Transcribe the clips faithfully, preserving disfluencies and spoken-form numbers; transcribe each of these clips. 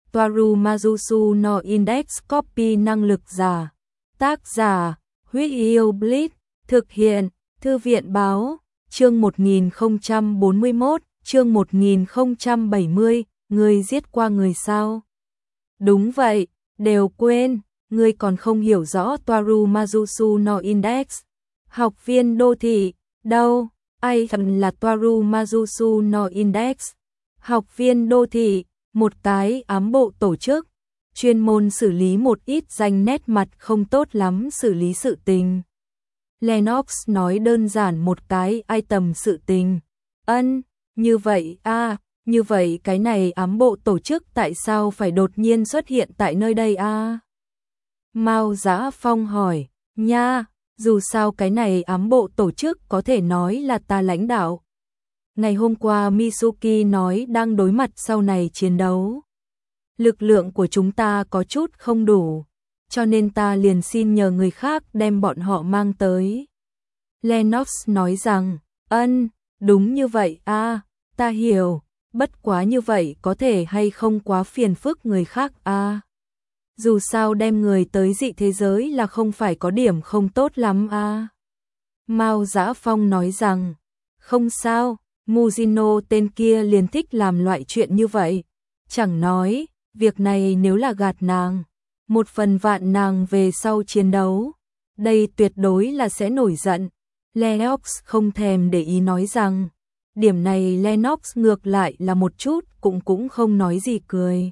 Toaru Mazusu no Index Copy năng lực giả. Tác giả, Huyết Yêu Bleach, thực hiện, Thư viện báo, chương một nghìn không trăm bốn mươi mốt, chương một nghìn không trăm bảy mươi, người giết qua người sao? Đúng vậy, đều quên, ngươi còn không hiểu rõ Toaru Mazusu no Index. Học viên đô thị, đâu, ai thầm là Toaru Mazusu no Index. Học viên đô thị, một cái ám bộ tổ chức, chuyên môn xử lý một ít danh nét mặt không tốt lắm xử lý sự tình. Lennox nói đơn giản một cái item sự tình. Ân, như vậy a, à, như vậy cái này ám bộ tổ chức tại sao phải đột nhiên xuất hiện tại nơi đây a? À? Mao Dã Phong hỏi, nha, dù sao cái này ám bộ tổ chức có thể nói là ta lãnh đạo. Ngày hôm qua Mitsuki nói đang đối mặt sau này chiến đấu. Lực lượng của chúng ta có chút không đủ, cho nên ta liền xin nhờ người khác đem bọn họ mang tới. Lennox nói rằng, ân, đúng như vậy a, à, ta hiểu, bất quá như vậy có thể hay không quá phiền phức người khác a. À. Dù sao đem người tới dị thế giới là không phải có điểm không tốt lắm a. À. Mao Dã Phong nói rằng, không sao, Mujino tên kia liền thích làm loại chuyện như vậy. Chẳng nói, việc này nếu là gạt nàng, một phần vạn nàng về sau chiến đấu, đây tuyệt đối là sẽ nổi giận. Lennox không thèm để ý nói rằng, điểm này Lennox ngược lại là một chút cũng cũng không nói gì cười.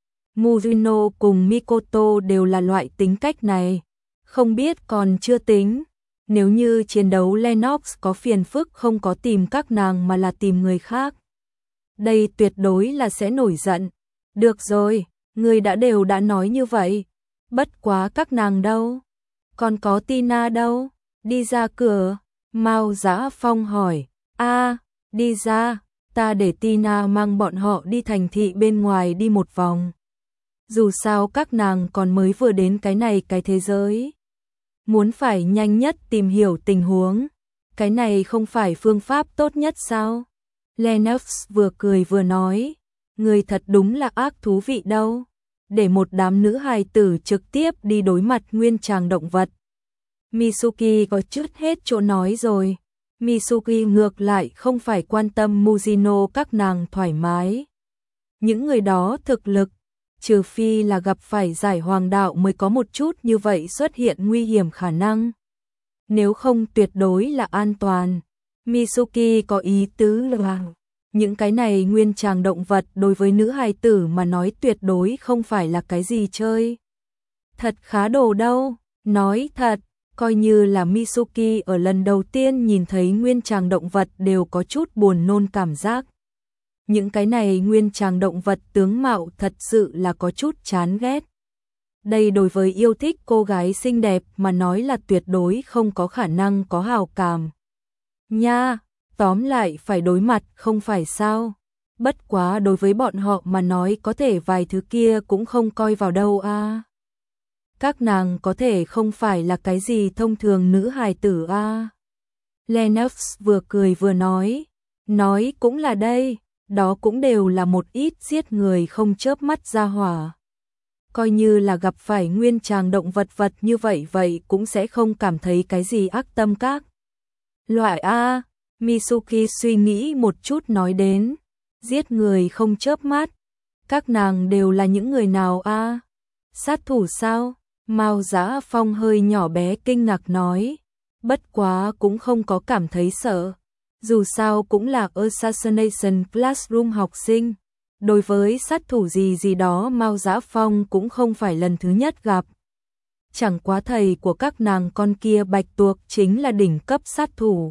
Mujino cùng Mikoto đều là loại tính cách này, không biết còn chưa tính. Nếu như chiến đấu Lennox có phiền phức không có tìm các nàng mà là tìm người khác, đây tuyệt đối là sẽ nổi giận. Được rồi, người đã đều đã nói như vậy. Bất quá các nàng đâu? Còn có Tina đâu? Đi ra cửa. Mao Dã Phong hỏi. A, à, đi ra, ta để Tina mang bọn họ đi thành thị bên ngoài đi một vòng. Dù sao các nàng còn mới vừa đến cái này cái thế giới. Muốn phải nhanh nhất tìm hiểu tình huống. Cái này không phải phương pháp tốt nhất sao? Lennox vừa cười vừa nói. Người thật đúng là ác thú vị đâu. Để một đám nữ hài tử trực tiếp đi đối mặt nguyên tràng động vật. Mitsuki có chút hết chỗ nói rồi. Mitsuki ngược lại không phải quan tâm Mujino các nàng thoải mái. Những người đó thực lực, trừ phi là gặp phải giải hoàng đạo mới có một chút như vậy xuất hiện nguy hiểm khả năng. Nếu không tuyệt đối là an toàn. Mitsuki có ý tứ là những cái này nguyên tràng động vật đối với nữ hài tử mà nói tuyệt đối không phải là cái gì chơi. Thật khá đồ đâu, nói thật, coi như là Mitsuki ở lần đầu tiên nhìn thấy nguyên tràng động vật đều có chút buồn nôn cảm giác. Những cái này nguyên tràng động vật tướng mạo thật sự là có chút chán ghét. Đây đối với yêu thích cô gái xinh đẹp mà nói là tuyệt đối không có khả năng có hào cảm. Nha, tóm lại phải đối mặt không phải sao. Bất quá đối với bọn họ mà nói có thể vài thứ kia cũng không coi vào đâu a. À. Các nàng có thể không phải là cái gì thông thường nữ hài tử a. À. Lennox vừa cười vừa nói. Nói cũng là đây. Đó cũng đều là một ít giết người không chớp mắt ra hỏa. Coi như là gặp phải nguyên tràng động vật vật như vậy vậy cũng sẽ không cảm thấy cái gì ác tâm các. Loại A, Mitsuki suy nghĩ một chút nói đến. Giết người không chớp mắt. Các nàng đều là những người nào A? Sát thủ sao? Mao Dã Phong hơi nhỏ bé kinh ngạc nói. Bất quá cũng không có cảm thấy sợ. Dù sao cũng là Assassination Classroom học sinh. Đối với sát thủ gì gì đó Mao Dã Phong cũng không phải lần thứ nhất gặp. Chẳng quá thầy của các nàng con kia bạch tuộc chính là đỉnh cấp sát thủ.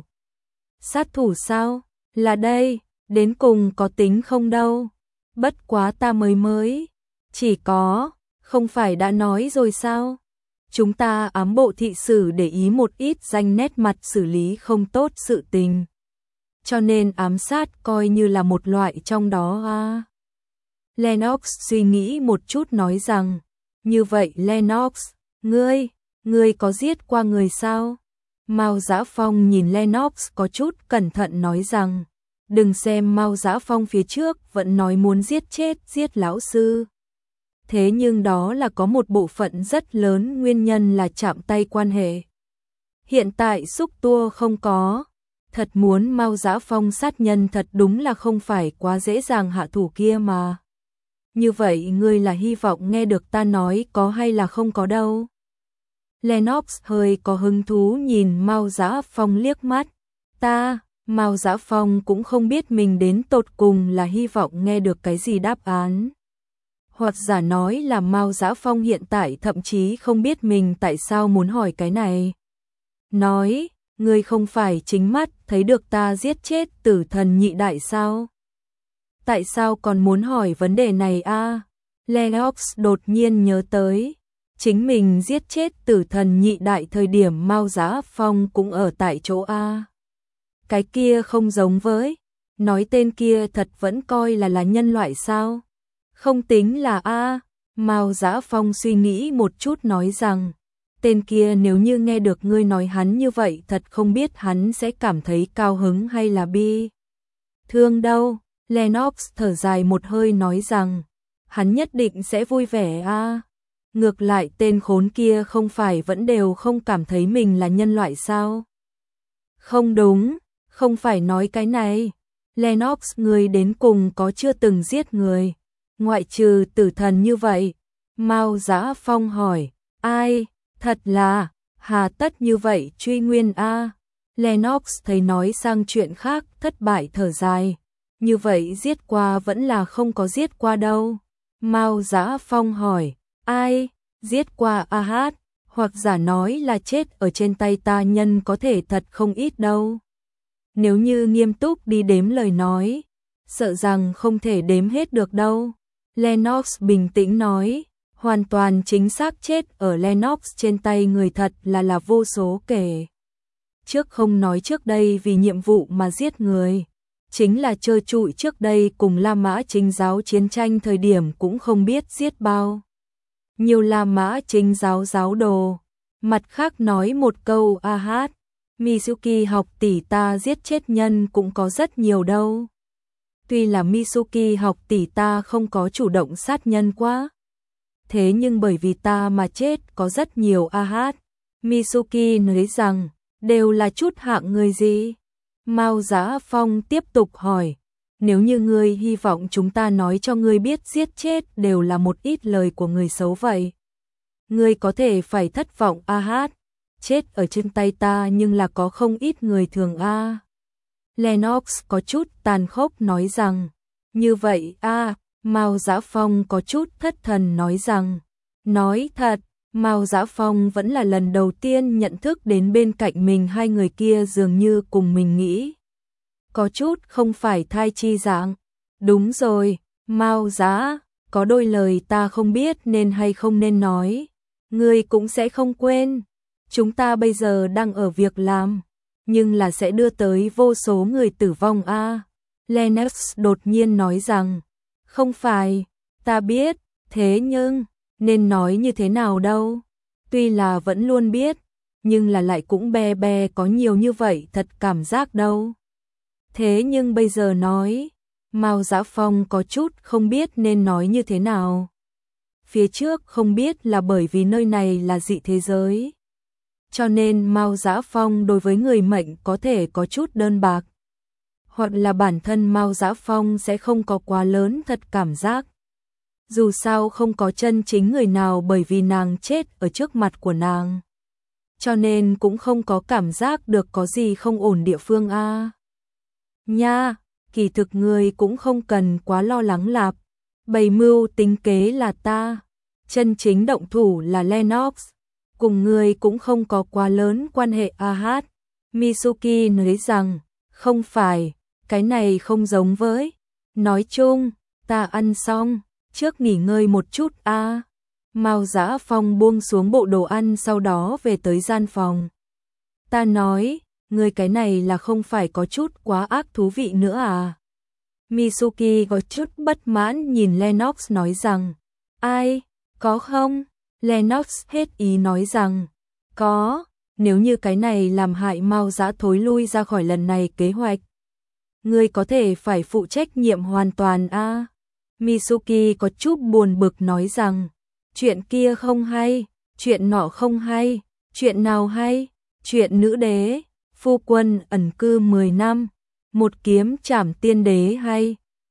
Sát thủ sao? Là đây, đến cùng có tính không đâu. Bất quá ta mới mới. Chỉ có, không phải đã nói rồi sao? Chúng ta ám bộ thị sử để ý một ít danh nét mặt xử lý không tốt sự tình. Cho nên ám sát coi như là một loại trong đó a. Lennox suy nghĩ một chút nói rằng, như vậy Lennox, ngươi, ngươi có giết qua người sao? Mao Dã Phong nhìn Lennox có chút cẩn thận nói rằng, đừng xem Mao Dã Phong phía trước vẫn nói muốn giết chết giết lão sư. thế nhưng đó là có một bộ phận rất lớn nguyên nhân là chạm tay quan hệ. Hiện tại xúc tua không có, thật muốn Mao Dã Phong sát nhân thật đúng là không phải quá dễ dàng hạ thủ kia mà. Như vậy ngươi là hy vọng nghe được ta nói có hay là không có đâu. Lennox hơi có hứng thú nhìn Mao Dã Phong liếc mắt. Ta, Mao Dã Phong cũng không biết mình đến tột cùng là hy vọng nghe được cái gì đáp án. Hoặc giả nói là Mao Dã Phong hiện tại thậm chí không biết mình tại sao muốn hỏi cái này. Nói, ngươi không phải chính mắt thấy được ta giết chết tử thần nhị đại sao? Tại sao còn muốn hỏi vấn đề này a? À? Lennox đột nhiên nhớ tới, chính mình giết chết tử thần nhị đại thời điểm Mao Dã Phong cũng ở tại chỗ a. À? Cái kia không giống với, nói tên kia thật vẫn coi là là nhân loại sao? Không tính là a. À? Mao Dã Phong suy nghĩ một chút nói rằng, tên kia nếu như nghe được ngươi nói hắn như vậy thật không biết hắn sẽ cảm thấy cao hứng hay là bi thương đâu. Lennox thở dài một hơi nói rằng, hắn nhất định sẽ vui vẻ a. À. Ngược lại tên khốn kia không phải vẫn đều không cảm thấy mình là nhân loại sao? Không đúng, không phải nói cái này. Lennox người đến cùng có chưa từng giết người, ngoại trừ tử thần như vậy. Mao Dã Phong hỏi, ai? Thật là, hà tất như vậy truy nguyên a. À. Lennox thấy nói sang chuyện khác thất bại thở dài. Như vậy giết qua vẫn là không có giết qua đâu. Mao Dã Phong hỏi, ai? Giết qua a hát, hoặc giả nói là chết ở trên tay ta nhân có thể thật không ít đâu. Nếu như nghiêm túc đi đếm lời nói, sợ rằng không thể đếm hết được đâu. Lennox bình tĩnh nói, hoàn toàn chính xác chết ở Lennox trên tay người thật là là vô số kể. Trước không nói trước đây vì nhiệm vụ mà giết người, chính là trơ trụi trước đây cùng La Mã Chính giáo chiến tranh thời điểm cũng không biết giết bao nhiều La Mã Chính giáo giáo đồ. Mặt khác nói một câu a hát, Mitsuki học tỷ ta giết chết nhân cũng có rất nhiều đâu. Tuy là Mitsuki học tỷ ta không có chủ động sát nhân quá, thế nhưng bởi vì ta mà chết có rất nhiều a hát. Mitsuki nói rằng, đều là chút hạng người gì? Mao Dã Phong tiếp tục hỏi, nếu như ngươi hy vọng chúng ta nói cho ngươi biết giết chết đều là một ít lời của người xấu vậy, ngươi có thể phải thất vọng a hát. Chết ở trên tay ta nhưng là có không ít người thường a. À. Lennox có chút tàn khốc nói rằng, như vậy a. À. Mao Dã Phong có chút thất thần nói rằng, nói thật, Mao Dã Phong vẫn là lần đầu tiên nhận thức đến bên cạnh mình hai người kia dường như cùng mình nghĩ. Có chút không phải thai chi dạng. Đúng rồi, Mao Dã, có đôi lời ta không biết nên hay không nên nói. Ngươi cũng sẽ không quên. Chúng ta bây giờ đang ở việc làm, nhưng là sẽ đưa tới vô số người tử vong a. À. Lennox đột nhiên nói rằng, không phải, ta biết, thế nhưng, nên nói như thế nào đâu. Tuy là vẫn luôn biết, nhưng là lại cũng be be có nhiều như vậy thật cảm giác đâu. Thế nhưng bây giờ nói, Mao Dã Phong có chút không biết nên nói như thế nào. Phía trước không biết là bởi vì nơi này là dị thế giới, cho nên Mao Dã Phong đối với người mệnh có thể có chút đơn bạc. Hoặc là bản thân Mao Dã Phong sẽ không có quá lớn thật cảm giác. Dù sao không có chân chính người nào bởi vì nàng chết ở trước mặt của nàng, cho nên cũng không có cảm giác được có gì không ổn địa phương a. À. Nha, kỳ thực người cũng không cần quá lo lắng lạp. Bày mưu tính kế là ta, chân chính động thủ là Lennox, cùng người cũng không có quá lớn quan hệ a hát. Mitsuki nói rằng, không phải, cái này không giống với. Nói chung, ta ăn xong, trước nghỉ ngơi một chút a. À. Mao Dã Phong buông xuống bộ đồ ăn sau đó về tới gian phòng. Ta nói, người cái này là không phải có chút quá ác thú vị nữa à? Mitsuki có chút bất mãn nhìn Lennox nói rằng, ai, có không? Lennox hết ý nói rằng, có, nếu như cái này làm hại Mao Dã thối lui ra khỏi lần này kế hoạch, ngươi có thể phải phụ trách nhiệm hoàn toàn a. À. Mitsuki có chút buồn bực nói rằng, chuyện kia không hay, chuyện nọ không hay, chuyện nào hay, chuyện nữ đế, phu quân ẩn cư mười năm, một kiếm trảm tiên đế hay,